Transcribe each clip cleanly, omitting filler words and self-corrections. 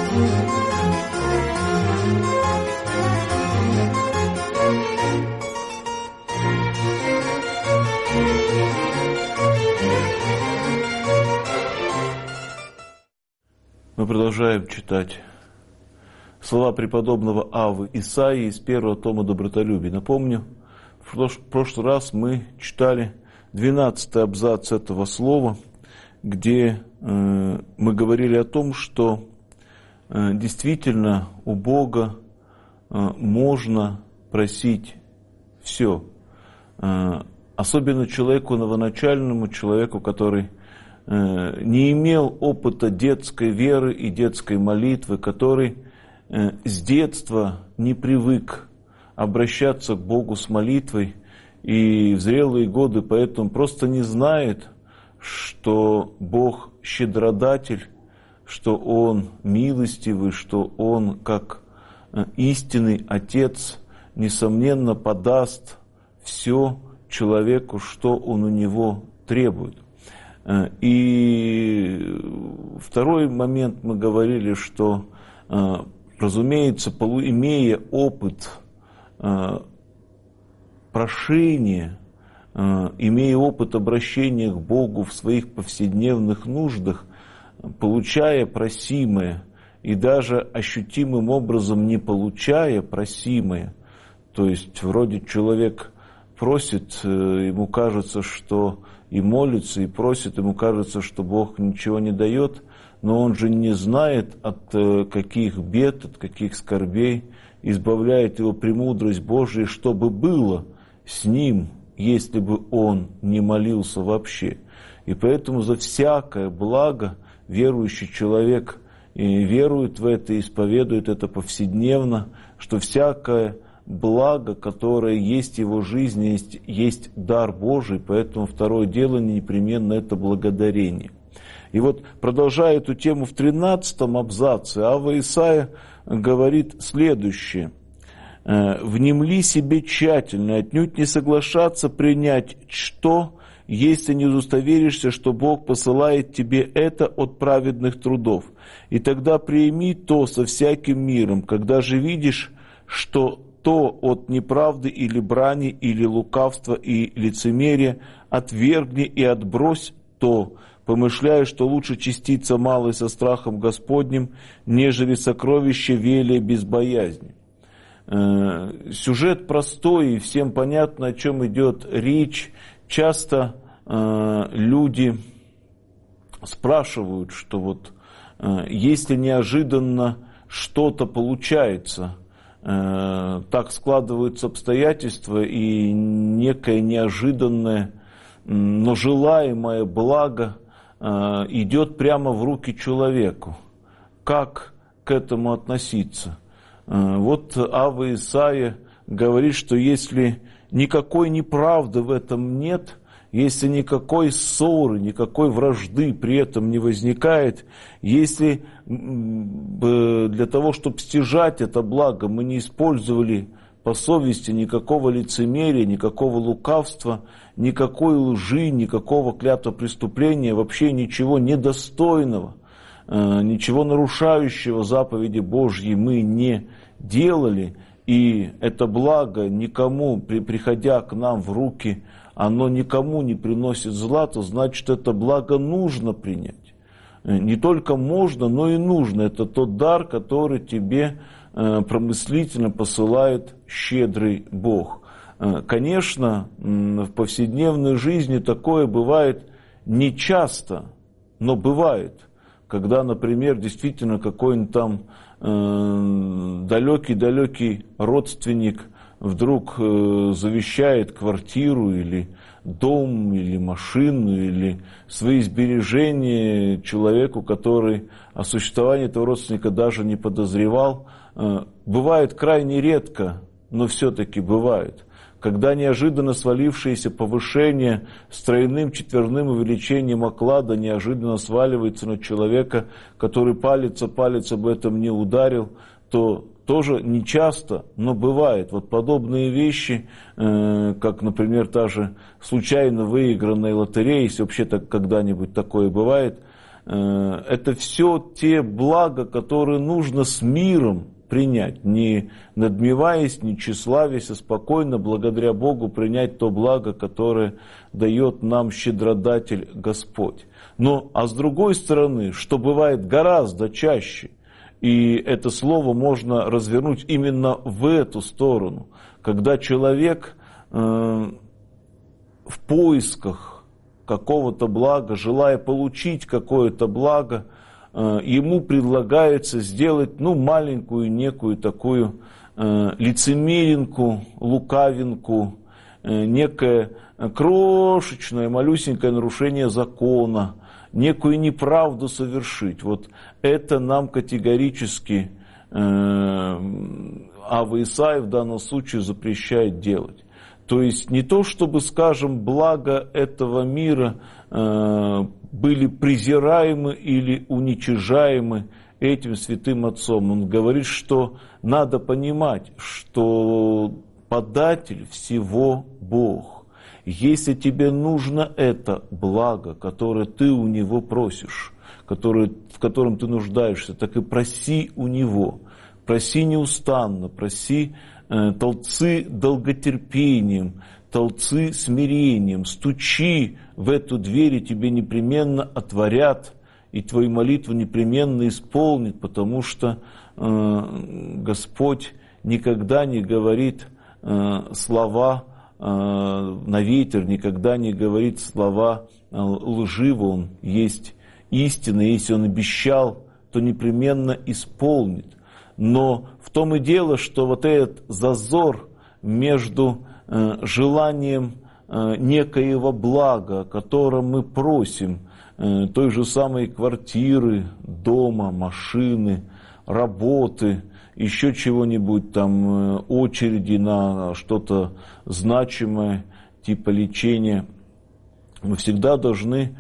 Мы продолжаем читать слова преподобного Аввы Исаии из первого тома «Добротолюбие». Напомню, в прошлый раз мы читали 12-й абзац этого слова, где мы говорили о том, что действительно у Бога можно просить все. Особенно человеку новоначальному, человеку, который не имел опыта детской веры и детской молитвы, который с детства не привык обращаться к Богу с молитвой, и в зрелые годы поэтому просто не знает, что Бог щедродатель, что Он милостивый, что Он, как истинный Отец, несомненно подаст все человеку, что он у него требует. И второй момент мы говорили, что, разумеется, имея опыт прошения, имея опыт обращения к Богу в своих повседневных нуждах, получая просимое и даже ощутимым образом не получая просимое, то есть вроде человек просит, ему кажется, что и молится, и просит, ему кажется, что Бог ничего не дает, но он же не знает, от каких бед, от каких скорбей избавляет его премудрость Божия, что бы было с ним, если бы он не молился вообще. И поэтому за всякое благо верующий человек верует в это, исповедует это повседневно, что всякое благо, которое есть в его жизни, есть дар Божий, поэтому второе делание непременно это благодарение. И вот, продолжая эту тему в 13-м абзаце, Авва Исаия говорит следующее. «Внемли себе тщательно, отнюдь не соглашаться принять что, если не удостоверишься, что Бог посылает тебе это от праведных трудов. И тогда прими то со всяким миром, когда же видишь, что то от неправды или брани, или лукавства и лицемерия, отвергни и отбрось то, помышляя, что лучше частица малой со страхом Господним, нежели сокровище велия без боязни». Сюжет простой, и всем понятно, о чем идет речь. Часто люди спрашивают, что вот если неожиданно что-то получается, так складываются обстоятельства, и некое неожиданное, но желаемое благо идет прямо в руки человеку. Как к этому относиться? Вот Авва Исаия говорит, что если никакой неправды в этом нет, если никакой ссоры, никакой вражды при этом не возникает, если для того, чтобы стяжать это благо, мы не использовали по совести никакого лицемерия, никакого лукавства, никакой лжи, никакого клятвопреступления, вообще ничего недостойного, ничего нарушающего заповеди Божьи мы не делали, и это благо никому, приходя к нам в руки, оно никому не приносит зла, то значит, это благо нужно принять. Не только можно, но и нужно. Это тот дар, который тебе промыслительно посылает щедрый Бог. Конечно, в повседневной жизни такое бывает нечасто, но бывает. Когда, например, действительно какой-нибудь там далекий-далекий родственник вдруг завещает квартиру или дом, или машину, или свои сбережения человеку, который о существовании этого родственника даже не подозревал. Бывает крайне редко, но все-таки бывает. Когда неожиданно свалившееся повышение с тройным четверным увеличением оклада неожиданно сваливается на человека, который палец об этом не ударил, то тоже нечасто, но бывает. Вот подобные вещи, как, например, та же случайно выигранная лотерея, если вообще-то когда-нибудь такое бывает, это все те блага, которые нужно с миром принять, не надмеваясь, не тщеславясь, а спокойно, благодаря Богу, принять то благо, которое дает нам щедродатель Господь. А с другой стороны, что бывает гораздо чаще, и это слово можно развернуть именно в эту сторону, когда человек в поисках какого-то блага, желая получить какое-то благо, ему предлагается сделать маленькую некую такую лицемеринку, лукавинку, некое крошечное, малюсенькое нарушение закона, некую неправду совершить. Вот это нам категорически Ава Исаия в данном случае запрещает делать. То есть не то, чтобы, скажем, блага этого мира были презираемы или уничижаемы этим святым отцом. Он говорит, что надо понимать, что податель всего Бог. Если тебе нужно это благо, которое ты у Него просишь, в котором ты нуждаешься, так и проси у Него. Проси неустанно, проси, толцы долготерпением, толцы смирением, стучи в эту дверь, и тебе непременно отворят, и твою молитву непременно исполнит, потому что Господь никогда не говорит слова на ветер, никогда не говорит слова лживо. Он есть истина, если Он обещал, то непременно исполнит. Но в том и дело, что вот этот зазор между желанием некоего блага, о котором мы просим, той же самой квартиры, дома, машины, работы, еще чего-нибудь там, очереди на что-то значимое, типа лечения, мы всегда должны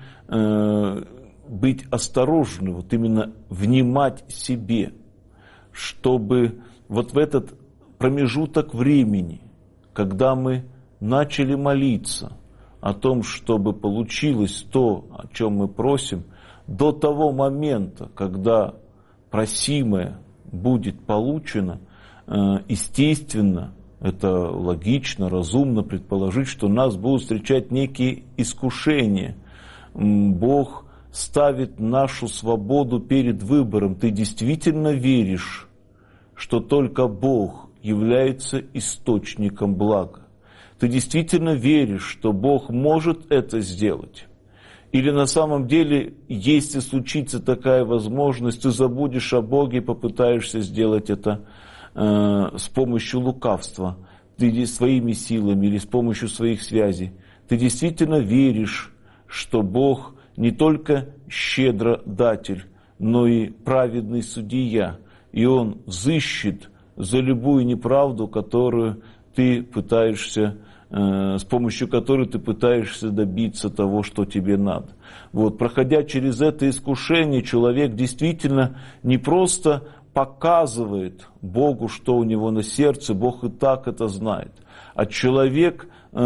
быть осторожны, вот именно внимать себе, чтобы вот в этот промежуток времени, когда мы начали молиться о том, чтобы получилось то, о чем мы просим, до того момента, когда просимое будет получено, естественно, это логично, разумно предположить, что нас будут встречать некие искушения. Бог ставит нашу свободу перед выбором. Ты действительно веришь, что только Бог является источником блага? Ты действительно веришь, что Бог может это сделать? Или на самом деле, если случится такая возможность, ты забудешь о Боге и попытаешься сделать это с помощью лукавства, ты своими силами или с помощью своих связей? Ты действительно веришь, что Бог не только щедродатель, но и праведный судья, и Он взыщет за любую неправду, которую ты пытаешься, с помощью которой ты пытаешься добиться того, что тебе надо. Вот, проходя через это искушение, человек действительно не просто показывает Богу, что у него на сердце, Бог и так это знает, а человек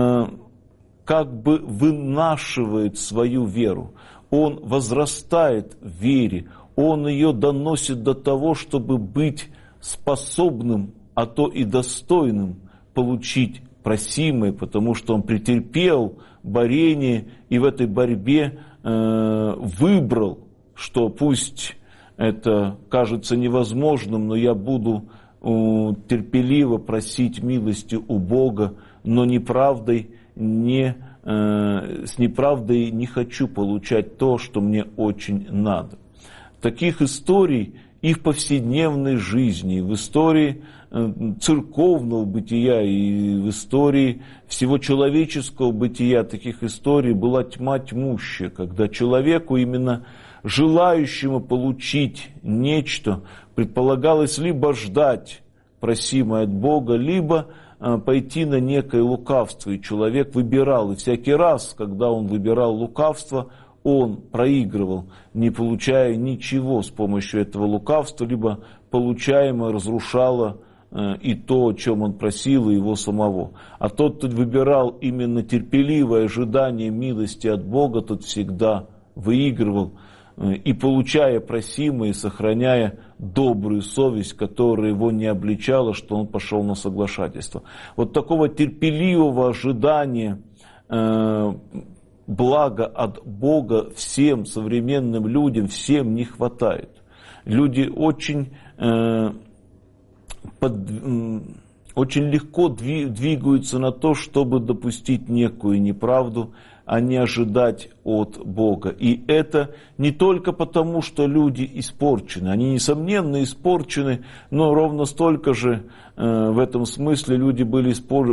как бы вынашивает свою веру, он возрастает в вере, он ее доносит до того, чтобы быть способным, а то и достойным получить просимое, потому что он претерпел борение и в этой борьбе выбрал, что пусть это кажется невозможным, но я буду терпеливо просить милости у Бога, но с неправдой не хочу получать то, что мне очень надо. Таких историй и в повседневной жизни, и в истории церковного бытия, и в истории всего человеческого бытия таких историй была тьма тьмущая, когда человеку, именно желающему получить нечто, предполагалось либо ждать просимое от Бога, либо пойти на некое лукавство, и человек выбирал, и всякий раз, когда он выбирал лукавство, он проигрывал, не получая ничего с помощью этого лукавства, либо получаемое разрушало и то, о чем он просил, и его самого. А тот, кто выбирал именно терпеливое ожидание милости от Бога, тот всегда выигрывал. и получая просимое, сохраняя добрую совесть, которая его не обличала, что он пошел на соглашательство. Вот такого терпеливого ожидания блага от Бога всем современным людям, всем не хватает. Люди очень легко двигаются на то, чтобы допустить некую неправду, а не ожидать от Бога. И это не только потому, что люди испорчены. Они, несомненно, испорчены, но ровно столько же в этом смысле люди были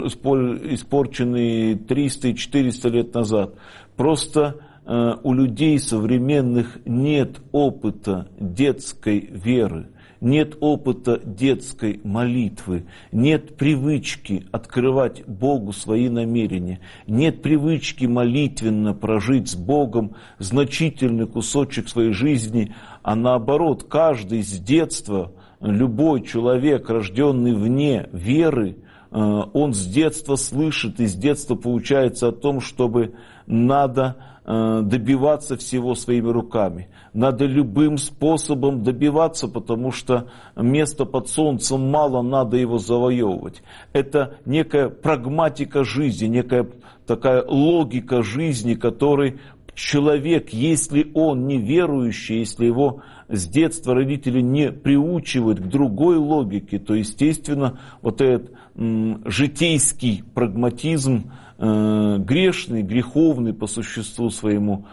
испорчены 300 и 400 лет назад. Просто у людей современных нет опыта детской веры. Нет опыта детской молитвы, нет привычки открывать Богу свои намерения, нет привычки молитвенно прожить с Богом значительный кусочек своей жизни, а наоборот, каждый с детства, любой человек, рожденный вне веры, он с детства слышит и с детства получается о том, чтобы надо добиваться всего своими руками. Надо любым способом добиваться, потому что место под солнцем мало, надо его завоевывать. Это некая прагматика жизни, некая такая логика жизни, которой человек, если он не верующий, если его с детства родители не приучивают к другой логике, то, естественно, вот этот житейский прагматизм, грешный, греховный по существу своему,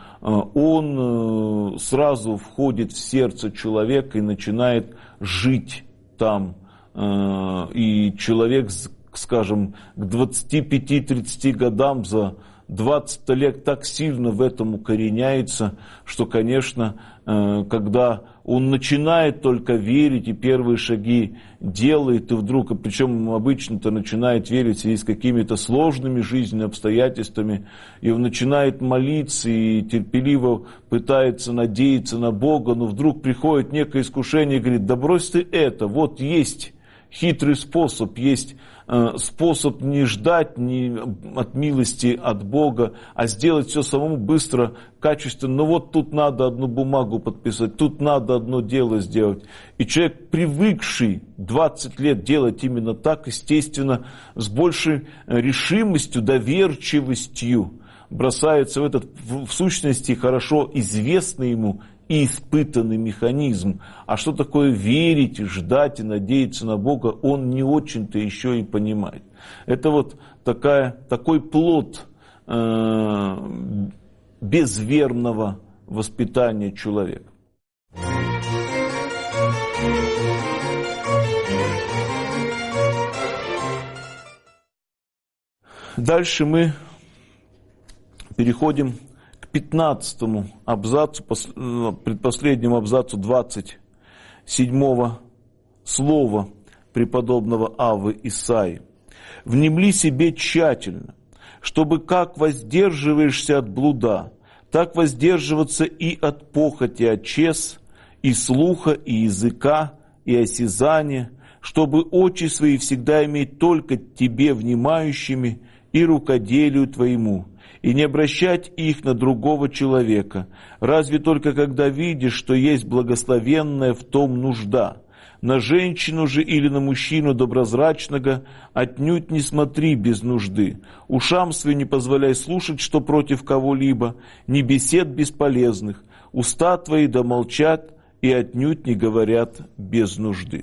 он сразу входит в сердце человека и начинает жить там. И человек, скажем, к 25-30 годам за 20 лет так сильно в этом укореняется, что, конечно, когда он начинает только верить и первые шаги делает, и вдруг, и причем обычно-то начинает верить в связи с какими-то сложными жизненными обстоятельствами, и он начинает молиться и терпеливо пытается надеяться на Бога, но вдруг приходит некое искушение и говорит: да брось ты это, вот есть хитрый способ, есть способ не ждать от милости от Бога, а сделать все самому быстро, качественно. Ну вот тут надо одну бумагу подписать, тут надо одно дело сделать. И человек, привыкший 20 лет делать именно так, естественно, с большей решимостью, доверчивостью бросается в этот, в сущности, хорошо известный ему и испытанный механизм. А что такое верить, ждать и надеяться на Бога, он не очень-то еще и понимает. Это вот такой плод безверного воспитания человека. Дальше мы переходим к 15 абзацу, предпоследнему абзацу 27 слова преподобного Аввы Исаии. «Внемли себе тщательно, чтобы как воздерживаешься от блуда, так воздерживаться и от похоти очес, и слуха, и языка, и осязания, чтобы очи свои всегда иметь только тебе внимающими и рукоделию твоему, и не обращать их на другого человека, разве только когда видишь, что есть благословенная в том нужда. На женщину же или на мужчину доброзрачного отнюдь не смотри без нужды. Ушам своим не позволяй слушать, что против кого-либо, ни бесед бесполезных. Уста твои да молчат и отнюдь не говорят без нужды».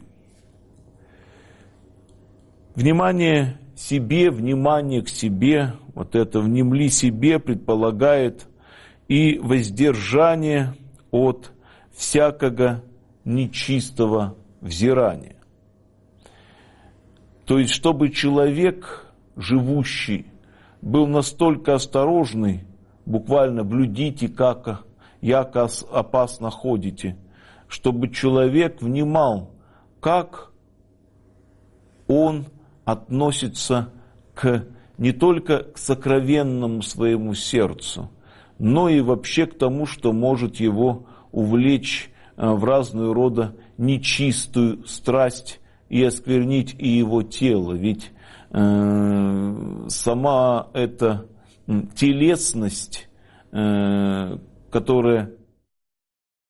Внимание себе, внимание к себе, вот это «внемли себе» предполагает и воздержание от всякого нечистого взирания. То есть, чтобы человек, живущий, был настолько осторожный, буквально «блюдите, яко опасно ходите», чтобы человек внимал, как он относится не только к сокровенному своему сердцу, но и вообще к тому, что может его увлечь в разного рода нечистую страсть и осквернить и его тело. Ведь сама эта телесность, которая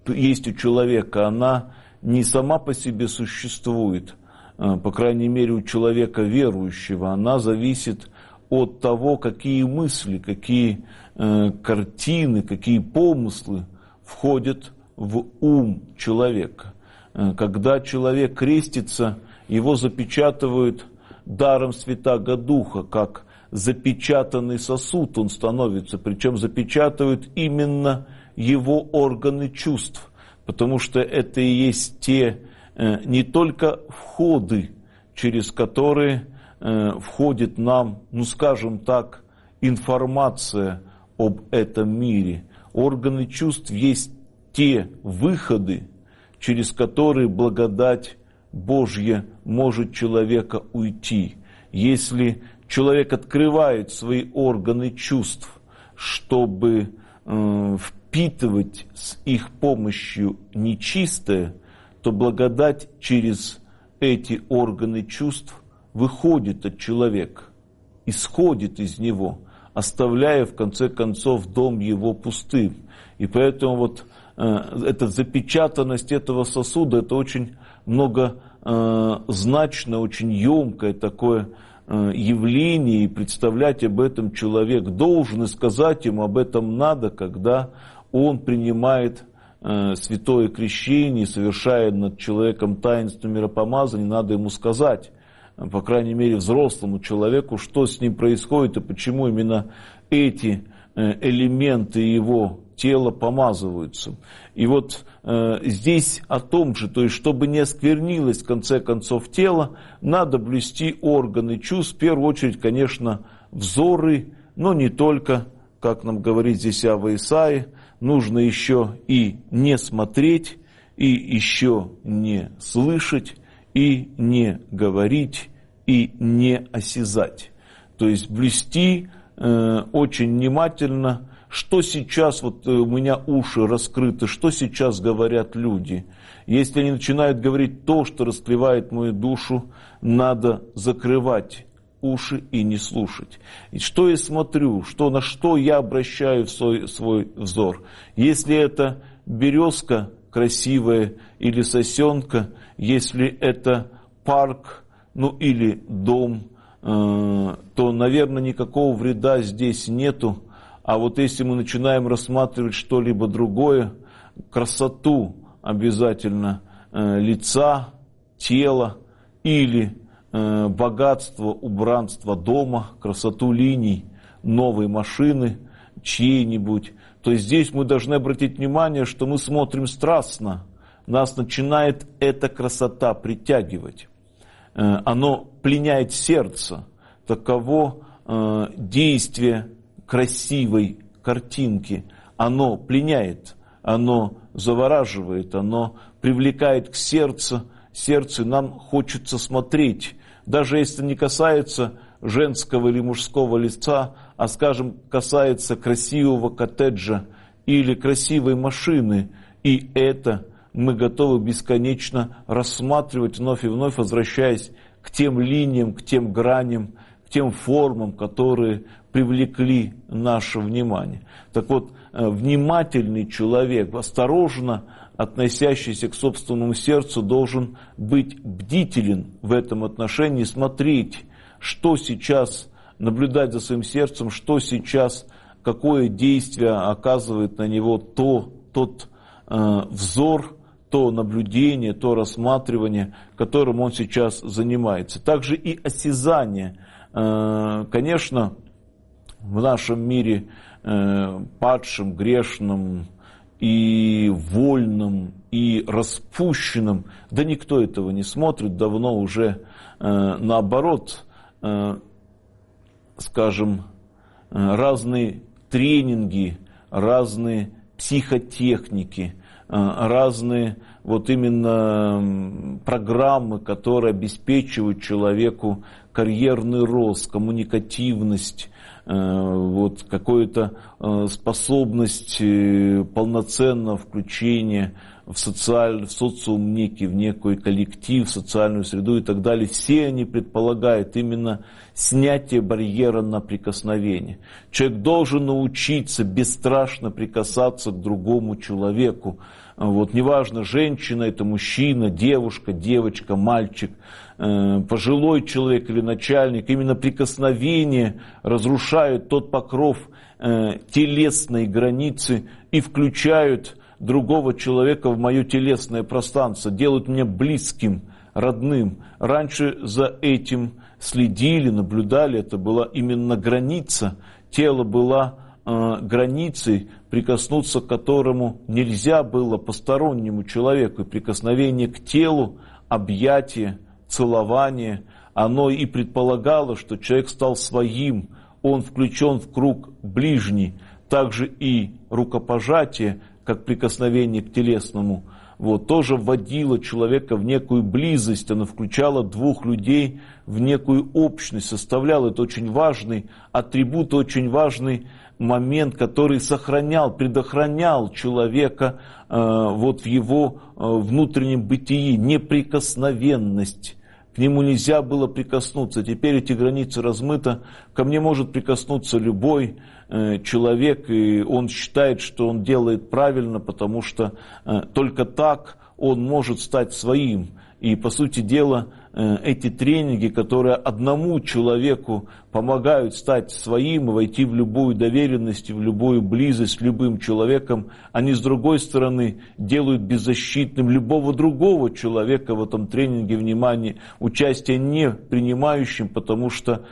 есть у человека, она не сама по себе существует, по крайней мере у человека верующего, она зависит от того, какие мысли, какие картины, какие помыслы входят в ум человека. Когда человек крестится, его запечатывают даром Святаго Духа, как запечатанный сосуд он становится, причем запечатывают именно его органы чувств, потому что это и есть те не только входы, через которые входит нам, скажем так, информация об этом мире. Органы чувств есть те выходы, через которые благодать Божья может человека уйти. Если человек открывает свои органы чувств, чтобы впитывать с их помощью нечистое, то благодать через эти органы чувств выходит от человека, исходит из него, оставляя в конце концов дом его пустым. И поэтому вот эта запечатанность этого сосуда, это очень многозначное, очень емкое такое явление, и представлять об этом человек должен, и сказать ему об этом надо, когда он принимает святое крещение, совершает над человеком таинство миропомазания, надо ему сказать, по крайней мере взрослому человеку, что с ним происходит и почему именно эти элементы его тела помазываются. И вот здесь о том же, то есть чтобы не осквернилось в конце концов тело, надо блюсти органы чувств, в первую очередь, конечно, взоры, но не только, как нам говорит здесь Авва Исаия, нужно еще и не смотреть, и еще не слышать, и не говорить, и не осязать. То есть блюсти очень внимательно, что сейчас, вот у меня уши раскрыты, что сейчас говорят люди. Если они начинают говорить то, что расклевает мою душу, надо закрывать уши и не слушать. И что я смотрю, на что я обращаю свой взор. Если это березка красивая или сосенка, если это парк, или дом, то, наверное, никакого вреда здесь нету. А вот если мы начинаем рассматривать что-либо другое, красоту обязательно лица, тела или богатство, убранство дома, красоту линий, новой машины, чьей-нибудь, то здесь мы должны обратить внимание, что мы смотрим страстно, нас начинает эта красота притягивать. Оно пленяет сердце, таково действие красивой картинки, оно пленяет, оно завораживает, оно привлекает к сердцу, и нам хочется смотреть, даже если не касается женского или мужского лица, а, скажем, касается красивого коттеджа или красивой машины, и это мы готовы бесконечно рассматривать вновь и вновь, возвращаясь к тем линиям, к тем граням, к тем формам, которые привлекли наше внимание. Так вот, внимательный человек, осторожно относящийся к собственному сердцу, должен быть бдителен в этом отношении, смотреть, что сейчас, наблюдать за своим сердцем, что сейчас, какое действие оказывает на него тот взор, то наблюдение, то рассматривание, которым он сейчас занимается. Также и осязание. Конечно, в нашем мире падшем, грешном и вольном, и распущенном, да никто этого не смотрит, давно уже наоборот, скажем, разные тренинги, разные психотехники, разные вот именно программы, которые обеспечивают человеку карьерный рост, коммуникативность, вот какую-то способность полноценного включения в социум некий, в некий коллектив, в социальную среду и так далее. Все они предполагают именно снятие барьера на прикосновение. Человек должен научиться бесстрашно прикасаться к другому человеку, Вот, неважно, женщина это мужчина, девушка, девочка, мальчик, пожилой человек или начальник, именно прикосновения разрушают тот покров телесной границы и включают другого человека в мое телесное пространство, делают меня близким, родным. Раньше за этим следили, наблюдали, это была именно граница, тело было границей, прикоснуться к которому нельзя было постороннему человеку. И прикосновение к телу, объятие, целование, оно и предполагало, что человек стал своим, он включен в круг ближний. Также и рукопожатие, как прикосновение к телесному, вот, тоже вводило человека в некую близость, оно включало двух людей в некую общность, составляло. Это очень важный атрибут, очень важный момент, который сохранял, предохранял человека вот в его внутреннем бытии, неприкосновенность. К нему нельзя было прикоснуться. Теперь эти границы размыты. Ко мне может прикоснуться любой человек, и он считает, что он делает правильно, потому что только так он может стать своим. И, по сути дела, эти тренинги, которые одному человеку помогают стать своим и войти в любую доверенность, в любую близость с любым человеком, они, с другой стороны, делают беззащитным любого другого человека в этом тренинге, внимание, участие не принимающим, потому что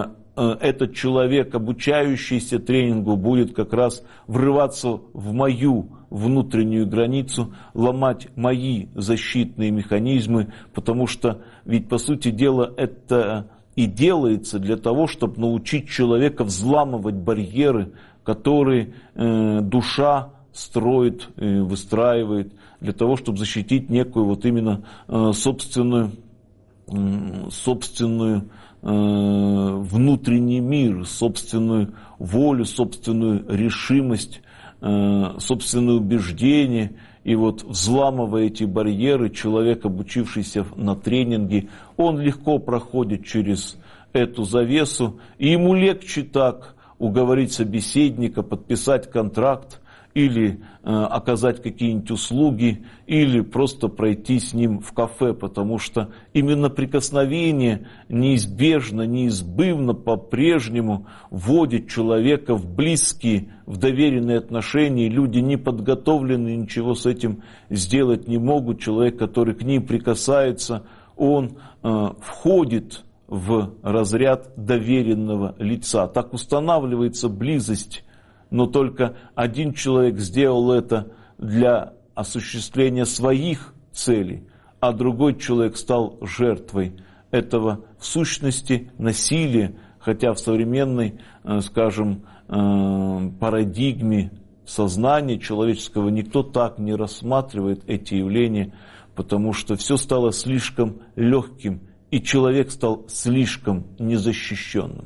этот человек, обучающийся тренингу, будет как раз врываться в мою внутреннюю границу, ломать мои защитные механизмы, потому что ведь, по сути дела, это и делается для того, чтобы научить человека взламывать барьеры, которые душа строит, выстраивает, для того, чтобы защитить некую вот именно собственную внутренний мир, собственную волю, собственную решимость, собственное убеждение. И вот, взламывая эти барьеры, человек, обучившийся на тренинге, он легко проходит через эту завесу, и ему легче так уговорить собеседника, подписать контракт, или оказать какие-нибудь услуги, или просто пройти с ним в кафе, потому что именно прикосновение неизбежно, неизбывно по-прежнему вводит человека в близкие, в доверенные отношения. Люди не подготовлены, ничего с этим сделать не могут. Человек, который к ним прикасается, он входит в разряд доверенного лица. Так устанавливается близость. Но только один человек сделал это для осуществления своих целей, а другой человек стал жертвой этого, в сущности, насилия, хотя в современной, скажем, парадигме сознания человеческого никто так не рассматривает эти явления, потому что все стало слишком легким, и человек стал слишком незащищенным.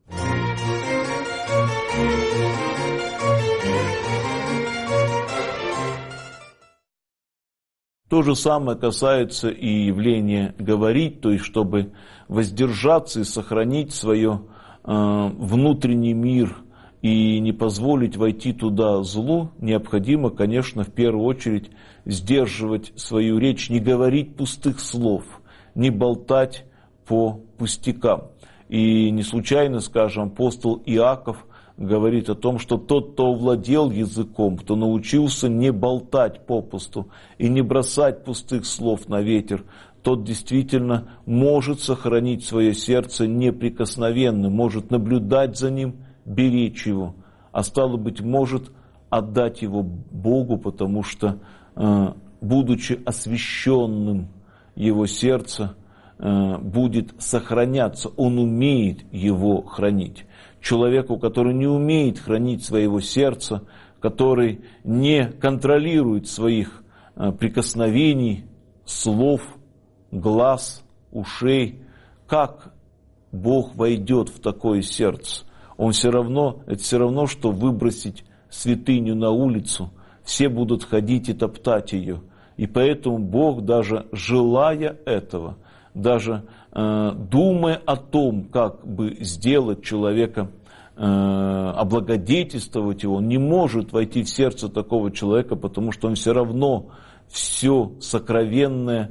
То же самое касается и явления говорить, то есть чтобы воздержаться и сохранить свой внутренний мир и не позволить войти туда злу, необходимо, конечно, в первую очередь сдерживать свою речь, не говорить пустых слов, не болтать по пустякам. И не случайно, скажем, апостол Иаков говорит о том, что тот, кто овладел языком, кто научился не болтать попусту и не бросать пустых слов на ветер, тот действительно может сохранить свое сердце неприкосновенным, может наблюдать за ним, беречь его, а стало быть, может отдать его Богу, потому что, будучи освященным, его сердце будет сохраняться, он умеет его хранить. Человеку, который не умеет хранить своего сердца, который не контролирует своих прикосновений, слов, глаз, ушей, как Бог войдет в такое сердце? Это все равно, что выбросить святыню на улицу, все будут ходить и топтать ее. И поэтому Бог, даже желая этого, даже думая о том, как бы сделать человека облагодетельствовать его, он не может войти в сердце такого человека, потому что он все равно все сокровенное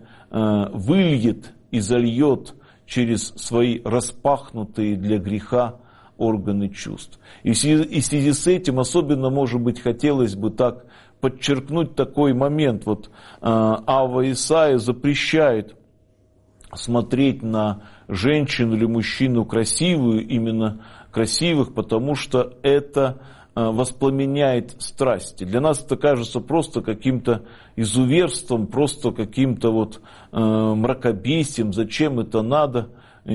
выльет и зальет через свои распахнутые для греха органы чувств. И в связи с этим особенно, может быть, хотелось бы так подчеркнуть такой момент. Вот Авва Исаия запрещает смотреть на женщину или мужчину красивую, именно красивых, потому что это воспламеняет страсти. Для нас это кажется просто каким-то изуверством, просто каким-то вот мракобесием. Зачем это надо?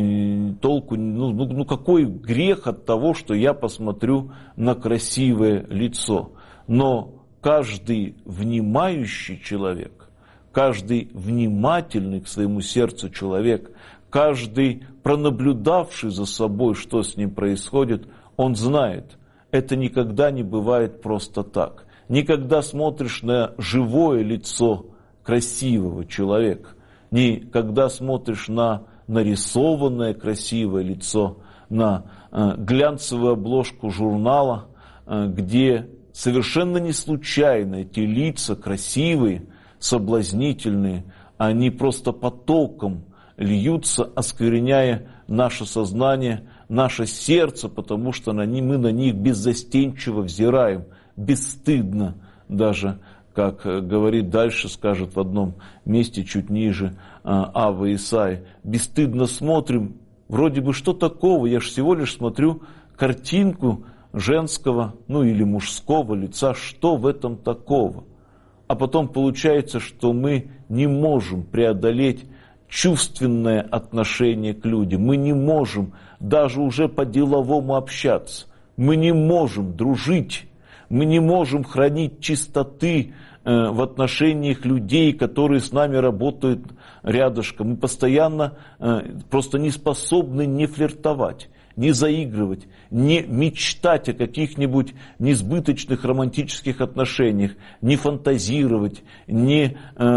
Толку, какой грех от того, что я посмотрю на красивое лицо. Но каждый внимающий человек, каждый внимательный к своему сердцу человек, каждый пронаблюдавший за собой, что с ним происходит, он знает, это никогда не бывает просто так. Никогда смотришь на живое лицо красивого человека, никогда смотришь на нарисованное красивое лицо, на глянцевую обложку журнала, где совершенно не случайно эти лица красивые, соблазнительные, они просто потоком льются, оскверняя наше сознание, наше сердце, потому что мы на них беззастенчиво взираем, бесстыдно даже, как говорит дальше, скажет в одном месте чуть ниже Авва Исаия, бесстыдно смотрим, вроде бы что такого, я же всего лишь смотрю картинку женского, или мужского лица, что в этом такого? А потом получается, что мы не можем преодолеть чувственное отношение к людям, мы не можем даже уже по-деловому общаться, мы не можем дружить, мы не можем хранить чистоты в отношениях людей, которые с нами работают рядышком. Мы постоянно просто не способны не флиртовать, не заигрывать, не мечтать о каких-нибудь несбыточных романтических отношениях, не фантазировать, не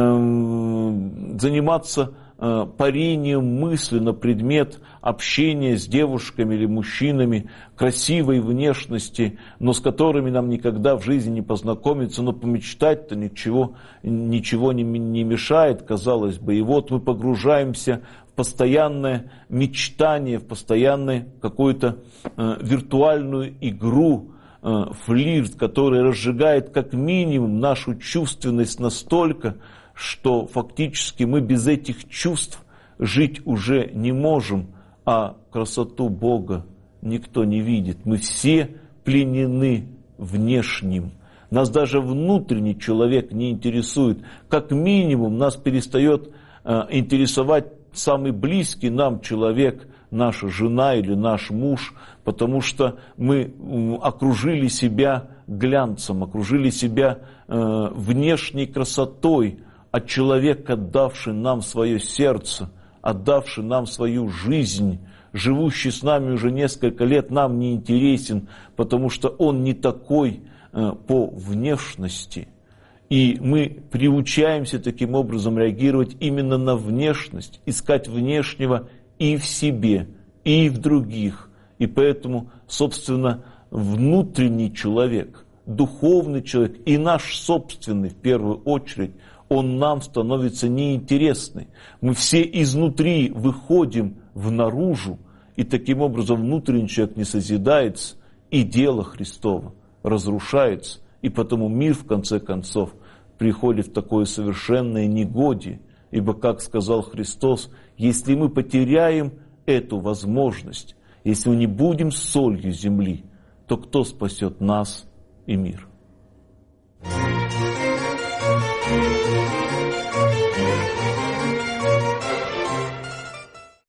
заниматься парением мысли на предмет общения с девушками или мужчинами красивой внешности, но с которыми нам никогда в жизни не познакомиться, но помечтать-то ничего не мешает, казалось бы. И вот мы погружаемся в постоянное мечтание, в постоянную какую-то виртуальную игру, флирт, который разжигает как минимум нашу чувственность настолько, что фактически мы без этих чувств жить уже не можем, а красоту Бога никто не видит. Мы все пленены внешним. Нас даже внутренний человек не интересует. Как минимум нас перестает интересовать самый близкий нам человек, наша жена или наш муж, потому что мы окружили себя глянцем, окружили себя внешней красотой, а человек, отдавший нам свое сердце, отдавший нам свою жизнь, живущий с нами уже несколько лет, нам не интересен, потому что он не такой по внешности. И мы приучаемся таким образом реагировать именно на внешность, искать внешнего и в себе, и в других. И поэтому, собственно, внутренний человек, духовный человек и наш собственный в первую очередь, он нам становится неинтересный. Мы все изнутри выходим внаружу, и таким образом внутренний человек не созидается, и дело Христово разрушается, и потому мир, в конце концов, приходит в такое совершенное негодие. Ибо, как сказал Христос, если мы потеряем эту возможность, если мы не будем солью земли, то кто спасет нас и мир?